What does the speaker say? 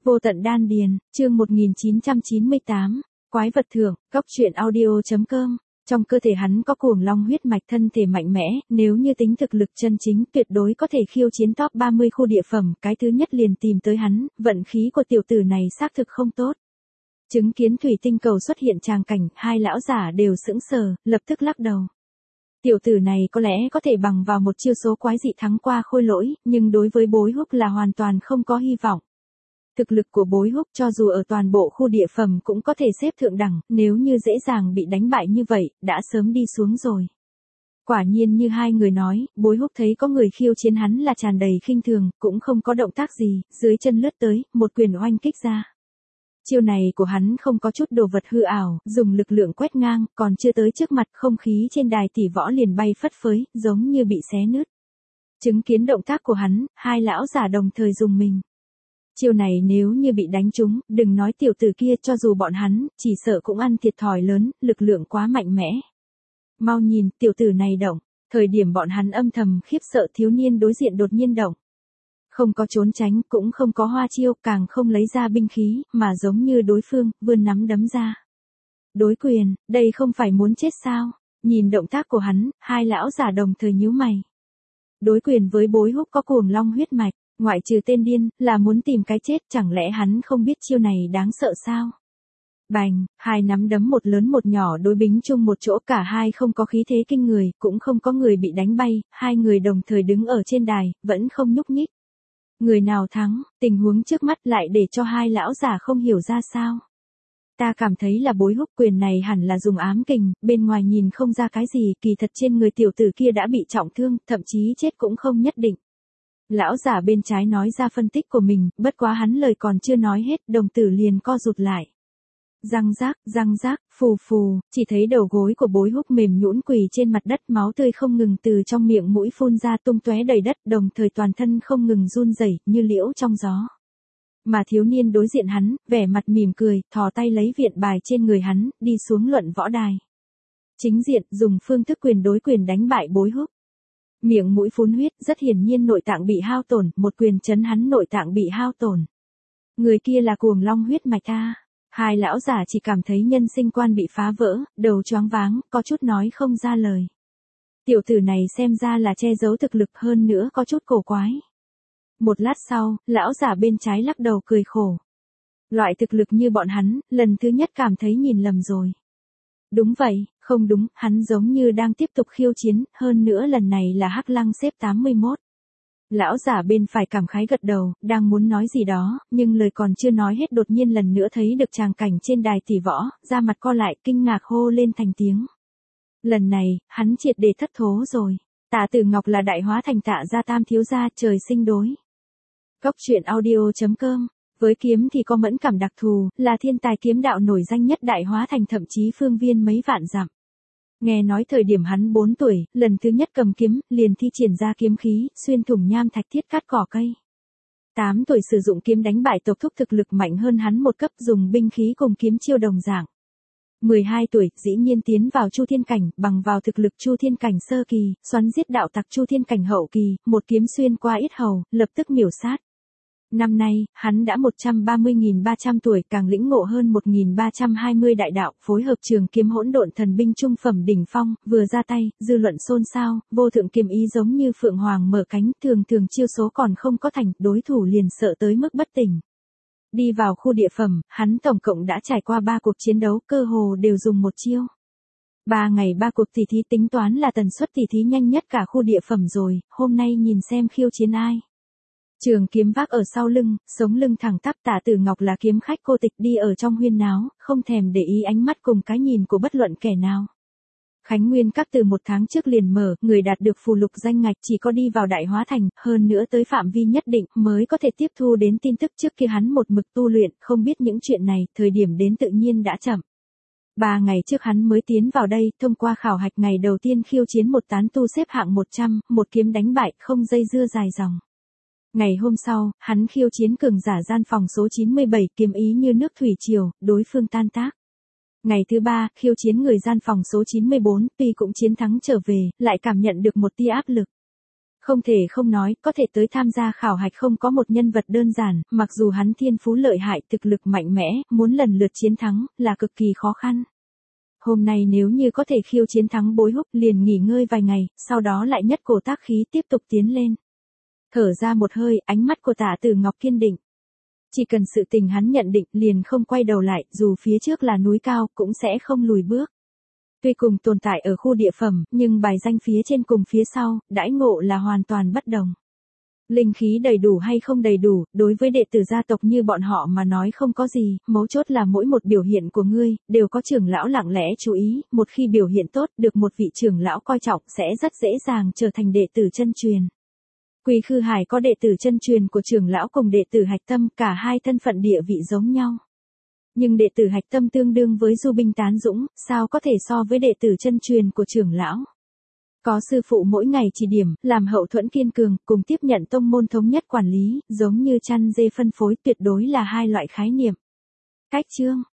Vô tận đan điền, chương 1998, quái vật thượng, góc truyện audio.com. Trong cơ thể hắn có cuồng long huyết mạch, thân thể mạnh mẽ, nếu như tính thực lực chân chính tuyệt đối có thể khiêu chiến top 30 khu địa phẩm, cái thứ nhất liền tìm tới hắn, vận khí của tiểu tử này xác thực không tốt. Chứng kiến thủy tinh cầu xuất hiện tràng cảnh, hai lão giả đều sững sờ, lập tức lắc đầu. Tiểu tử này có lẽ có thể bằng vào một chiêu số quái dị thắng qua Khôi Lỗi, nhưng đối với Bối Húc là hoàn toàn không có hy vọng. Thực lực của Bối Húc cho dù ở toàn bộ khu địa phẩm cũng có thể xếp thượng đẳng, nếu như dễ dàng bị đánh bại như vậy, đã sớm đi xuống rồi. Quả nhiên như hai người nói, Bối Húc thấy có người khiêu chiến hắn là tràn đầy khinh thường, cũng không có động tác gì, dưới chân lướt tới, một quyền oanh kích ra. Chiêu này của hắn không có chút đồ vật hư ảo, dùng lực lượng quét ngang, còn chưa tới trước mặt, không khí trên đài tỷ võ liền bay phất phới, giống như bị xé nứt. Chứng kiến động tác của hắn, hai lão giả đồng thời dùng mình. Chiêu này nếu như bị đánh trúng, đừng nói tiểu tử kia, cho dù bọn hắn, chỉ sợ cũng ăn thiệt thòi lớn, lực lượng quá mạnh mẽ. Mau nhìn, tiểu tử này động, thời điểm bọn hắn âm thầm khiếp sợ, thiếu niên đối diện đột nhiên động. Không có trốn tránh, cũng không có hoa chiêu, càng không lấy ra binh khí, mà giống như đối phương, vươn nắm đấm ra. Đối quyền, đây không phải muốn chết sao? Nhìn động tác của hắn, hai lão giả đồng thời nhíu mày. Đối quyền với Bối Húc có cuồng long huyết mạch, ngoại trừ tên điên, là muốn tìm cái chết, chẳng lẽ hắn không biết chiêu này đáng sợ sao? Bành, hai nắm đấm một lớn một nhỏ đối bính chung một chỗ, cả hai không có khí thế kinh người, cũng không có người bị đánh bay, hai người đồng thời đứng ở trên đài, vẫn không nhúc nhích. Người nào thắng, tình huống trước mắt lại để cho hai lão giả không hiểu ra sao. Ta cảm thấy là Bối Húc, quyền này hẳn là dùng ám kình, bên ngoài nhìn không ra cái gì, kỳ thật trên người tiểu tử kia đã bị trọng thương, thậm chí chết cũng không nhất định. Lão giả bên trái nói ra phân tích của mình, bất quá hắn lời còn chưa nói hết, đồng tử liền co rụt lại. Răng rác, phù phù, chỉ thấy đầu gối của Bối Húc mềm nhũn quỳ trên mặt đất, máu tươi không ngừng từ trong miệng mũi phun ra tung tóe đầy đất, đồng thời toàn thân không ngừng run rẩy như liễu trong gió. Mà thiếu niên đối diện hắn, vẻ mặt mỉm cười, thò tay lấy viện bài trên người hắn, đi xuống luận võ đài. Chính diện, dùng phương thức quyền đối quyền đánh bại Bối Húc. Miệng mũi phun huyết, rất hiển nhiên nội tạng bị hao tổn, một quyền chấn hắn nội tạng bị hao tổn. Người kia là cuồng long huyết mạch ta. Hai lão giả chỉ cảm thấy nhân sinh quan bị phá vỡ, đầu choáng váng, có chút nói không ra lời. Tiểu tử này xem ra là che giấu thực lực, hơn nữa có chút cổ quái. Một lát sau, lão giả bên trái lắc đầu cười khổ. Loại thực lực như bọn hắn, lần thứ nhất cảm thấy nhìn lầm rồi. Đúng vậy, không đúng, hắn giống như đang tiếp tục khiêu chiến, hơn nữa lần này là Hắc Lăng xếp 81. Lão giả bên phải cảm khái gật đầu, đang muốn nói gì đó, nhưng lời còn chưa nói hết đột nhiên lần nữa thấy được tràng cảnh trên đài tỷ võ, da mặt co lại, kinh ngạc hô lên thành tiếng. Lần này, hắn triệt để thất thố rồi. Tạ Tử Ngọc là đại hóa thành Tạ gia tam thiếu gia, trời sinh đối. Góc truyện audio.com. Với kiếm thì có mẫn cảm đặc thù, là thiên tài kiếm đạo nổi danh nhất đại hóa thành, thậm chí phương viên mấy vạn dặm. Nghe nói thời điểm hắn 4 tuổi, lần thứ nhất cầm kiếm, liền thi triển ra kiếm khí, xuyên thủng nham thạch, thiết cắt cỏ cây. 8 tuổi sử dụng kiếm đánh bại tộc thúc thực lực mạnh hơn hắn một cấp, dùng binh khí cùng kiếm chiêu đồng dạng. 12 tuổi, dĩ nhiên tiến vào Chu Thiên Cảnh, bằng vào thực lực Chu Thiên Cảnh sơ kỳ, xoắn giết đạo tặc Chu Thiên Cảnh hậu kỳ, một kiếm xuyên qua yết hầu, lập tức miểu sát. Năm nay, hắn đã 130.300 tuổi, càng lĩnh ngộ hơn 1.320 đại đạo, phối hợp trường kiếm hỗn độn thần binh trung phẩm đỉnh phong, vừa ra tay, dư luận xôn xao, vô thượng kiếm ý giống như phượng hoàng mở cánh, thường chiêu số còn không có thành, đối thủ liền sợ tới mức bất tỉnh. Đi vào khu địa phẩm, hắn tổng cộng đã trải qua 3 cuộc chiến đấu, cơ hồ đều dùng một chiêu. 3 ngày 3 cuộc tỷ thí, tính toán là tần suất tỷ thí nhanh nhất cả khu địa phẩm rồi, hôm nay nhìn xem khiêu chiến ai. Trường kiếm vác ở sau lưng, sống lưng thẳng tắp, Tạ Tử Ngọc là kiếm khách cô tịch, đi ở trong huyên náo, không thèm để ý ánh mắt cùng cái nhìn của bất luận kẻ nào. Khánh Nguyên Các từ 1 tháng trước liền mở, người đạt được phù lục danh ngạch chỉ có đi vào đại hóa thành, hơn nữa tới phạm vi nhất định mới có thể tiếp thu đến tin tức, trước kia hắn một mực tu luyện, không biết những chuyện này, thời điểm đến tự nhiên đã chậm. 3 ngày trước hắn mới tiến vào đây, thông qua khảo hạch ngày đầu tiên khiêu chiến một tán tu xếp hạng 100, một kiếm đánh bại, không dây dưa dài dòng. Ngày hôm sau, hắn khiêu chiến cường giả gian phòng số 97, kiếm ý như nước thủy triều, đối phương tan tác. Ngày thứ 3, khiêu chiến người gian phòng số 94, tuy cũng chiến thắng trở về, lại cảm nhận được một tia áp lực. Không thể không nói, có thể tới tham gia khảo hạch không có một nhân vật đơn giản, mặc dù hắn thiên phú lợi hại, thực lực mạnh mẽ, muốn lần lượt chiến thắng, là cực kỳ khó khăn. Hôm nay nếu như có thể khiêu chiến thắng Bối Húc, liền nghỉ ngơi vài ngày, sau đó lại nhất cổ tác khí tiếp tục tiến lên. Thở ra một hơi, ánh mắt của Tạ Tử Ngọc kiên định. Chỉ cần sự tình hắn nhận định, liền không quay đầu lại, dù phía trước là núi cao, cũng sẽ không lùi bước. Tuy cùng tồn tại ở khu địa phẩm, nhưng bài danh phía trên cùng phía sau, đãi ngộ là hoàn toàn bất đồng. Linh khí đầy đủ hay không đầy đủ, đối với đệ tử gia tộc như bọn họ mà nói không có gì, mấu chốt là mỗi một biểu hiện của ngươi, đều có trưởng lão lặng lẽ chú ý, một khi biểu hiện tốt, được một vị trưởng lão coi trọng, sẽ rất dễ dàng trở thành đệ tử chân truyền. Quý Khư Hải có đệ tử chân truyền của trưởng lão cùng đệ tử hạch tâm, cả hai thân phận địa vị giống nhau. Nhưng đệ tử hạch tâm tương đương với du binh tán dũng, sao có thể so với đệ tử chân truyền của trưởng lão. Có sư phụ mỗi ngày chỉ điểm, làm hậu thuẫn kiên cường, cùng tiếp nhận tông môn thống nhất quản lý, giống như chăn dê phân phối, tuyệt đối là hai loại khái niệm. Cách chương